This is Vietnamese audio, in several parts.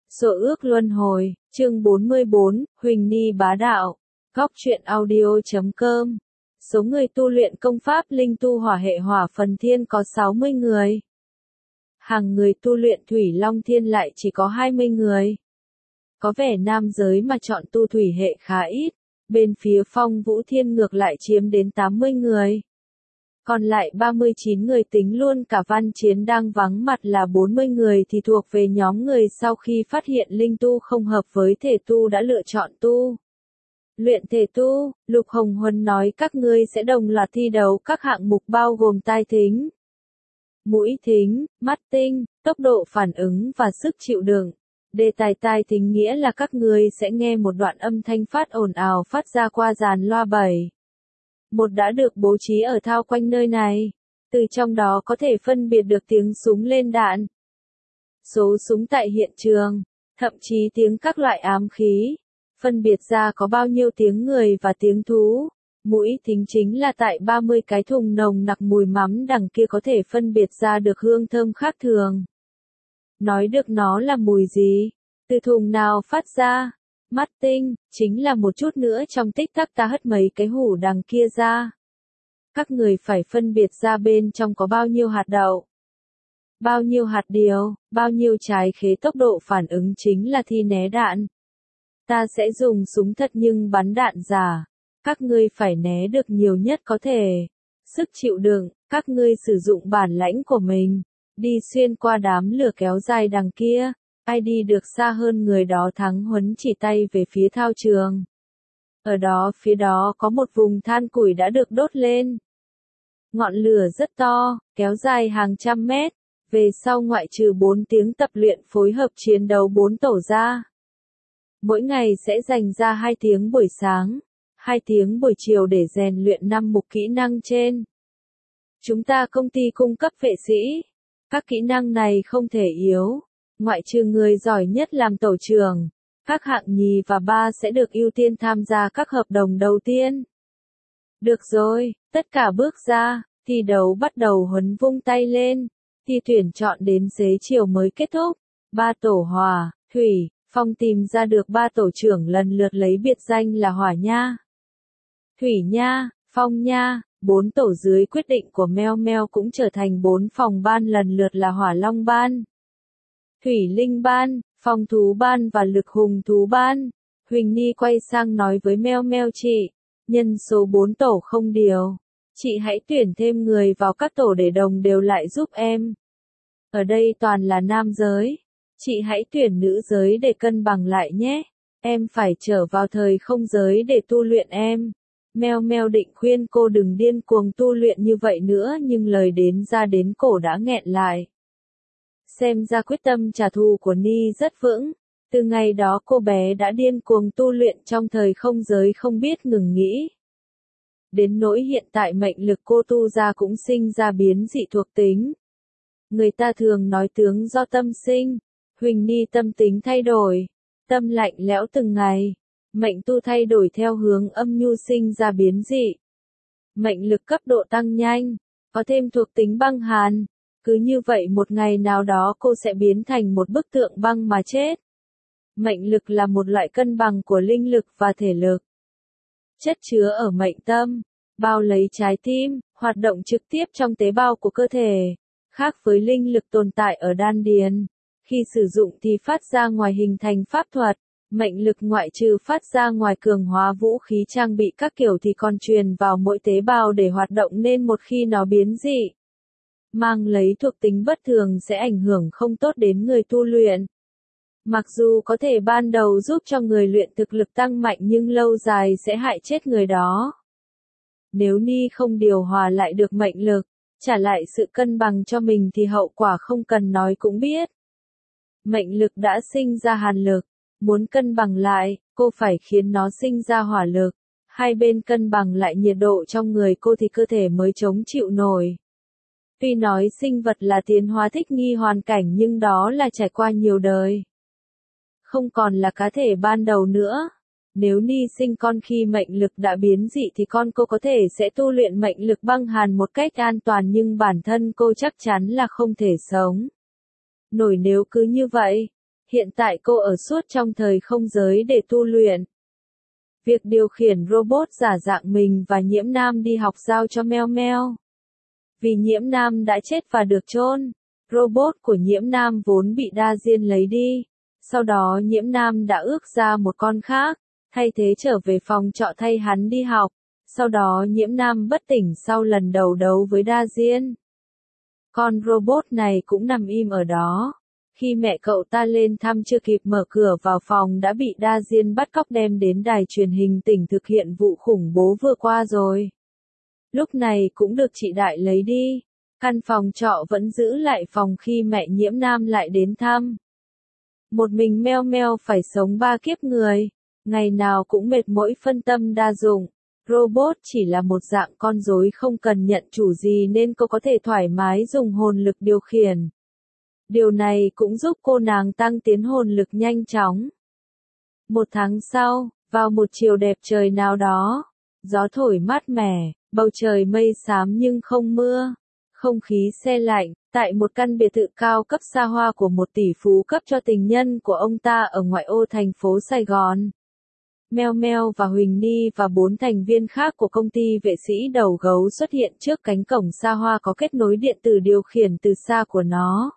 Số ước luân hồi, chương 44, Huỳnh Ni bá đạo. Góc truyện audio.com. Số người tu luyện công pháp linh tu hỏa hệ hỏa phần thiên có 60 người. Hàng người tu luyện thủy long thiên lại chỉ có 20 người. Có vẻ nam giới mà chọn tu thủy hệ khá ít, bên phía phong vũ thiên ngược lại chiếm đến 80 người. Còn lại 39 người tính luôn cả văn chiến đang vắng mặt là 40 người thì thuộc về nhóm người sau khi phát hiện linh tu không hợp với thể tu đã lựa chọn tu. Luyện thể tu, Lục Hồng Huân nói các ngươi sẽ đồng loạt thi đấu các hạng mục bao gồm tai thính, mũi thính, mắt tinh, tốc độ phản ứng và sức chịu đựng. Đề tài tai thính nghĩa là các ngươi sẽ nghe một đoạn âm thanh phát ồn ào phát ra qua dàn loa 7. Một đã được bố trí ở thao quanh nơi này. Từ trong đó có thể phân biệt được tiếng súng lên đạn, số súng tại hiện trường, thậm chí tiếng các loại ám khí. Phân biệt ra có bao nhiêu tiếng người và tiếng thú. Mũi thính chính là tại 30 cái thùng nồng nặc mùi mắm đằng kia có thể phân biệt ra được hương thơm khác thường. Nói được nó là mùi gì, từ thùng nào phát ra. Mắt tinh, chính là một chút nữa trong tích tắc ta hất mấy cái hũ đằng kia ra. Các người phải phân biệt ra bên trong có bao nhiêu hạt đậu, bao nhiêu hạt điều, bao nhiêu trái khế. Tốc độ phản ứng chính là thi né đạn. Ta sẽ dùng súng thật nhưng bắn đạn giả. Các ngươi phải né được nhiều nhất có thể. Sức chịu đựng, các ngươi sử dụng bản lãnh của mình. Đi xuyên qua đám lửa kéo dài đằng kia. Ai đi được xa hơn người đó thắng. Huấn chỉ tay về phía thao trường. Ở đó phía đó có một vùng than củi đã được đốt lên. Ngọn lửa rất to, kéo dài hàng trăm mét. Về sau ngoại trừ 4 tiếng tập luyện phối hợp chiến đấu 4 tổ ra. Mỗi ngày sẽ dành ra 2 tiếng buổi sáng, 2 tiếng buổi chiều để rèn luyện 5 mục kỹ năng trên. Chúng ta công ty cung cấp vệ sĩ. Các kỹ năng này không thể yếu. Ngoại trừ người giỏi nhất làm tổ trưởng, các hạng nhì và 3 sẽ được ưu tiên tham gia các hợp đồng đầu tiên. Được rồi, tất cả bước ra, thi đấu bắt đầu. Huấn vung tay lên. Thi tuyển chọn đến xế chiều mới kết thúc. 3 tổ hỏa, thủy, phong tìm ra được 3 tổ trưởng lần lượt lấy biệt danh là hỏa nha, thủy nha, phong nha. 4 tổ dưới quyết định của Meo Meo cũng trở thành 4 phòng ban lần lượt là hỏa long ban, thủy linh ban, phong thú ban và lực hùng thú ban. Huỳnh Ni quay sang nói với Meo Meo chị, nhân số 4 tổ không điều. Chị hãy tuyển thêm người vào các tổ để đồng đều lại giúp em. Ở đây toàn là nam giới. Chị hãy tuyển nữ giới để cân bằng lại nhé. Em phải trở vào thời không giới để tu luyện em. Meo Meo định khuyên cô đừng điên cuồng tu luyện như vậy nữa nhưng lời đến ra đến cổ đã nghẹn lại. Xem ra quyết tâm trả thù của Ni rất vững. Từ ngày đó cô bé đã điên cuồng tu luyện trong thời không giới không biết ngừng nghỉ. Đến nỗi hiện tại mệnh lực cô tu ra cũng sinh ra biến dị thuộc tính. Người ta thường nói tướng do tâm sinh. Huỳnh Ni tâm tính thay đổi, tâm lạnh lẽo từng ngày, mệnh tu thay đổi theo hướng âm nhu sinh ra biến dị. Mệnh lực cấp độ tăng nhanh, có thêm thuộc tính băng hàn, cứ như vậy một ngày nào đó cô sẽ biến thành một bức tượng băng mà chết. Mệnh lực là một loại cân bằng của linh lực và thể lực. Chất chứa ở mệnh tâm, bao lấy trái tim, hoạt động trực tiếp trong tế bào của cơ thể, khác với linh lực tồn tại ở đan điền. Khi sử dụng thì phát ra ngoài hình thành pháp thuật, mệnh lực ngoại trừ phát ra ngoài cường hóa vũ khí trang bị các kiểu thì còn truyền vào mỗi tế bào để hoạt động nên một khi nó biến dị, mang lấy thuộc tính bất thường sẽ ảnh hưởng không tốt đến người tu luyện. Mặc dù có thể ban đầu giúp cho người luyện thực lực tăng mạnh nhưng lâu dài sẽ hại chết người đó. Nếu Ni không điều hòa lại được mệnh lực, trả lại sự cân bằng cho mình thì hậu quả không cần nói cũng biết. Mệnh lực đã sinh ra hàn lực, muốn cân bằng lại, cô phải khiến nó sinh ra hỏa lực. Hai bên cân bằng lại nhiệt độ trong người cô thì cơ thể mới chống chịu nổi. Tuy nói sinh vật là tiến hóa thích nghi hoàn cảnh nhưng đó là trải qua nhiều đời. Không còn là cá thể ban đầu nữa. Nếu Ni sinh con khi mệnh lực đã biến dị thì con cô có thể sẽ tu luyện mệnh lực băng hàn một cách an toàn nhưng bản thân cô chắc chắn là không thể sống nổi nếu cứ như vậy. Hiện tại cô ở suốt trong thời không giới để tu luyện. Việc điều khiển robot giả dạng mình và Nhiễm Nam đi học giao cho Meo Meo. Vì Nhiễm Nam đã chết và được chôn, robot của Nhiễm Nam vốn bị Đa Diên lấy đi. Sau đó Nhiễm Nam đã ước ra một con khác, thay thế trở về phòng trọ thay hắn đi học. Sau đó Nhiễm Nam bất tỉnh sau lần đầu đấu với Đa Diên. Con robot này cũng nằm im ở đó. Khi mẹ cậu ta lên thăm chưa kịp mở cửa vào phòng đã bị Đa Diên bắt cóc đem đến đài truyền hình tỉnh thực hiện vụ khủng bố vừa qua rồi. Lúc này cũng được chị Đại lấy đi. Căn phòng trọ vẫn giữ lại phòng khi mẹ Nhiễm Nam lại đến thăm. Một mình Meo Meo phải sống 3 kiếp người. Ngày nào cũng mệt mỏi phân tâm đa dụng. Robot chỉ là một dạng con rối không cần nhận chủ gì nên cô có thể thoải mái dùng hồn lực điều khiển. Điều này cũng giúp cô nàng tăng tiến hồn lực nhanh chóng. Một tháng sau, vào một chiều đẹp trời nào đó, gió thổi mát mẻ, bầu trời mây xám nhưng không mưa, không khí se lạnh, tại một căn biệt thự cao cấp xa hoa của một tỷ phú cấp cho tình nhân của ông ta ở ngoại ô thành phố Sài Gòn. Meo Meo và Huỳnh Ni và 4 thành viên khác của công ty vệ sĩ đầu gấu xuất hiện trước cánh cổng xa hoa có kết nối điện tử điều khiển từ xa của nó.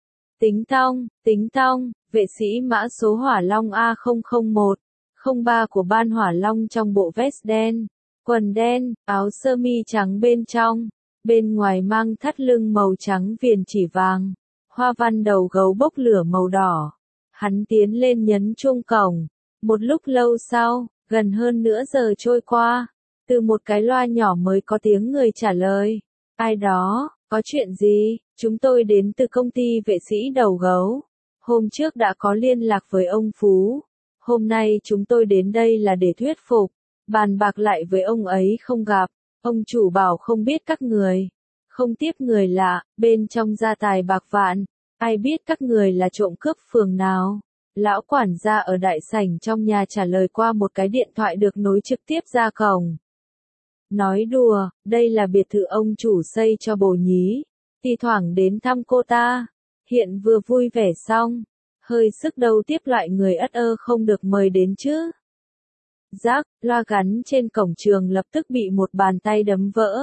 Tính tong, vệ sĩ mã số Hỏa Long A001, 03 của ban Hỏa Long trong bộ vest đen, quần đen, áo sơ mi trắng bên trong, bên ngoài mang thắt lưng màu trắng viền chỉ vàng, hoa văn đầu gấu bốc lửa màu đỏ. Hắn tiến lên nhấn chuông cổng. Một lúc lâu sau, gần hơn nửa giờ trôi qua, từ một cái loa nhỏ mới có tiếng người trả lời. Ai đó, có chuyện gì? Chúng tôi đến từ công ty vệ sĩ đầu gấu. Hôm trước đã có liên lạc với ông Phú. Hôm nay chúng tôi đến đây là để thuyết phục, bàn bạc lại với ông ấy không gặp. Ông chủ bảo không biết các người. Không tiếp người lạ, bên trong gia tài bạc vạn. Ai biết các người là trộm cướp phường nào? Lão quản gia ở đại sảnh trong nhà trả lời qua một cái điện thoại được nối trực tiếp ra cổng. Nói đùa, đây là biệt thự ông chủ xây cho bồ nhí. Thì thoảng đến thăm cô ta. Hiện vừa vui vẻ xong. Hơi sức đâu tiếp loại người ất ơ không được mời đến chứ. Rác, loa gắn trên cổng trường lập tức bị một bàn tay đấm vỡ.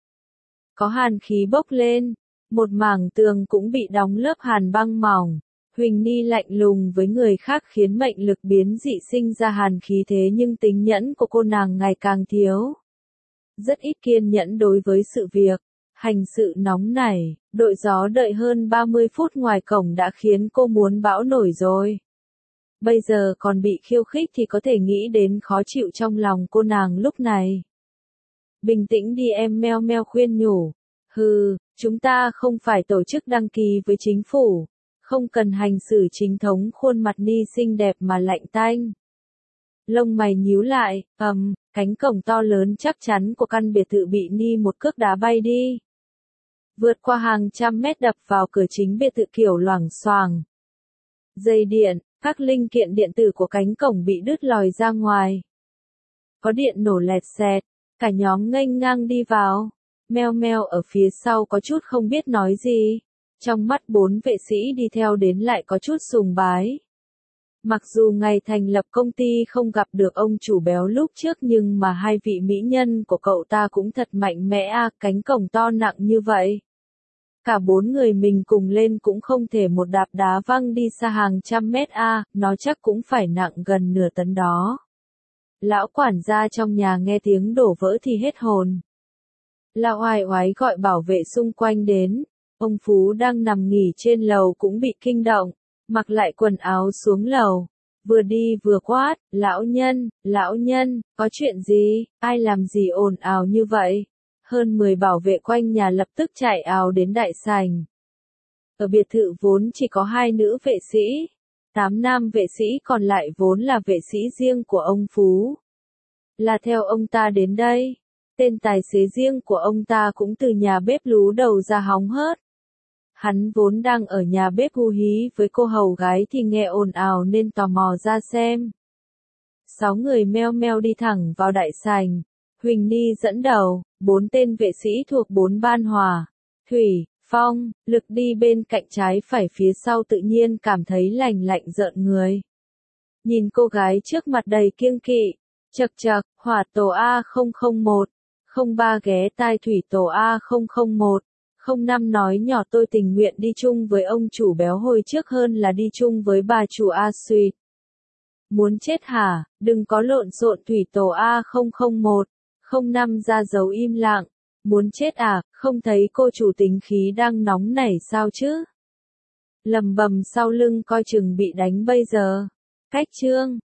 Có hàn khí bốc lên. Một mảng tường cũng bị đóng lớp hàn băng mỏng. Huỳnh Ni lạnh lùng với người khác khiến mệnh lực biến dị sinh ra hàn khí thế nhưng tính nhẫn của cô nàng ngày càng thiếu. Rất ít kiên nhẫn đối với sự việc. Hành sự nóng nảy, đội gió đợi hơn 30 phút ngoài cổng đã khiến cô muốn bão nổi rồi. Bây giờ còn bị khiêu khích thì có thể nghĩ đến khó chịu trong lòng cô nàng lúc này. Bình tĩnh đi em, Meo Meo khuyên nhủ. Hừ, chúng ta không phải tổ chức đăng ký với chính phủ. Không cần hành xử chính thống, khuôn mặt Ni xinh đẹp mà lạnh tanh. Lông mày nhíu lại, cánh cổng to lớn chắc chắn của căn biệt thự bị Ni một cước đá bay đi. Vượt qua hàng trăm mét đập vào cửa chính biệt thự kiểu loảng xoảng. Dây điện, các linh kiện điện tử của cánh cổng bị đứt lòi ra ngoài. Có điện nổ lẹt xẹt, cả nhóm nghênh ngang đi vào. Meo Meo ở phía sau có chút không biết nói gì. Trong mắt 4 vệ sĩ đi theo đến lại có chút sùng bái. Mặc dù ngày thành lập công ty không gặp được ông chủ béo lúc trước nhưng mà hai vị mỹ nhân của cậu ta cũng thật mạnh mẽ cánh cổng to nặng như vậy. Cả 4 người mình cùng lên cũng không thể một đạp đá văng đi xa hàng trăm mét nó chắc cũng phải nặng gần nửa tấn đó. Lão quản gia trong nhà nghe tiếng đổ vỡ thì hết hồn. Lão oai oái gọi bảo vệ xung quanh đến. Ông Phú đang nằm nghỉ trên lầu cũng bị kinh động, mặc lại quần áo xuống lầu, vừa đi vừa quát, lão nhân, có chuyện gì, ai làm gì ồn ào như vậy? Hơn 10 bảo vệ quanh nhà lập tức chạy ào đến đại sảnh. Ở biệt thự vốn chỉ có 2 nữ vệ sĩ, 8 nam vệ sĩ còn lại vốn là vệ sĩ riêng của ông Phú. Là theo ông ta đến đây, tên tài xế riêng của ông ta cũng từ nhà bếp lú đầu ra hóng hớt. Hắn vốn đang ở nhà bếp hú hí với cô hầu gái thì nghe ồn ào nên tò mò ra xem. 6 người Meo Meo đi thẳng vào đại sảnh. Huỳnh Ni dẫn đầu, 4 tên vệ sĩ thuộc 4 ban hỏa, thủy, Phong, lực đi bên cạnh trái phải phía sau tự nhiên cảm thấy lạnh lạnh rợn người. Nhìn cô gái trước mặt đầy kiêng kỵ, chậc chậc, hỏa tổ A001, 03 ghé tai thủy tổ A001, 05 nói nhỏ tôi tình nguyện đi chung với ông chủ béo hồi trước hơn là đi chung với bà chủ A Suy. Muốn chết hả, đừng có lộn xộn thủy tổ A001, 05 ra dấu im lặng. Muốn chết à, không thấy cô chủ tính khí đang nóng nảy sao chứ? Lầm bầm sau lưng coi chừng bị đánh bây giờ. Cách chương